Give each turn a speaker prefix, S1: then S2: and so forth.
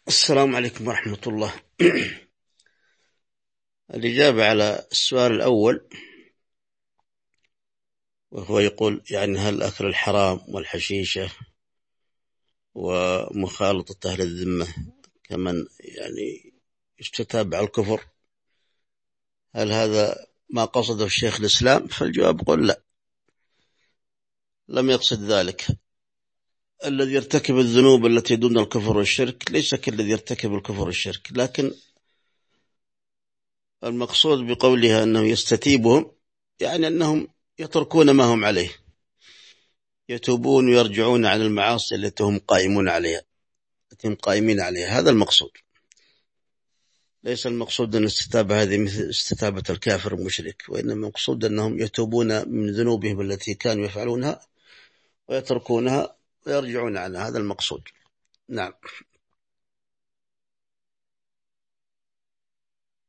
S1: السلام عليكم ورحمة الله. الإجابة على السؤال الأول، وهو يقول يعني هل أكل الحرام والحشيشة ومخالطة أهل الذمة كمن يعني يستتابع الكفر، هل هذا ما قصده الشيخ الإسلام؟ فالجواب قل لا، لم يقصد ذلك. الذي يرتكب الذنوب التي دون الكفر والشرك ليس كالذي يرتكب الكفر والشرك، لكن المقصود بقولها أنه يستتيبهم يعني أنهم يتركون ما هم عليه، يتوبون ويرجعون عن المعاصي التي هم قائمين عليها. هذا المقصود، ليس المقصود أن الاستتابة هذه مثل استتابة الكافر المشرك، وإنما المقصود أنهم يتوبون من ذنوبهم التي كانوا يفعلونها ويتركونها ويرجعون عنها. هذا المقصود. نعم.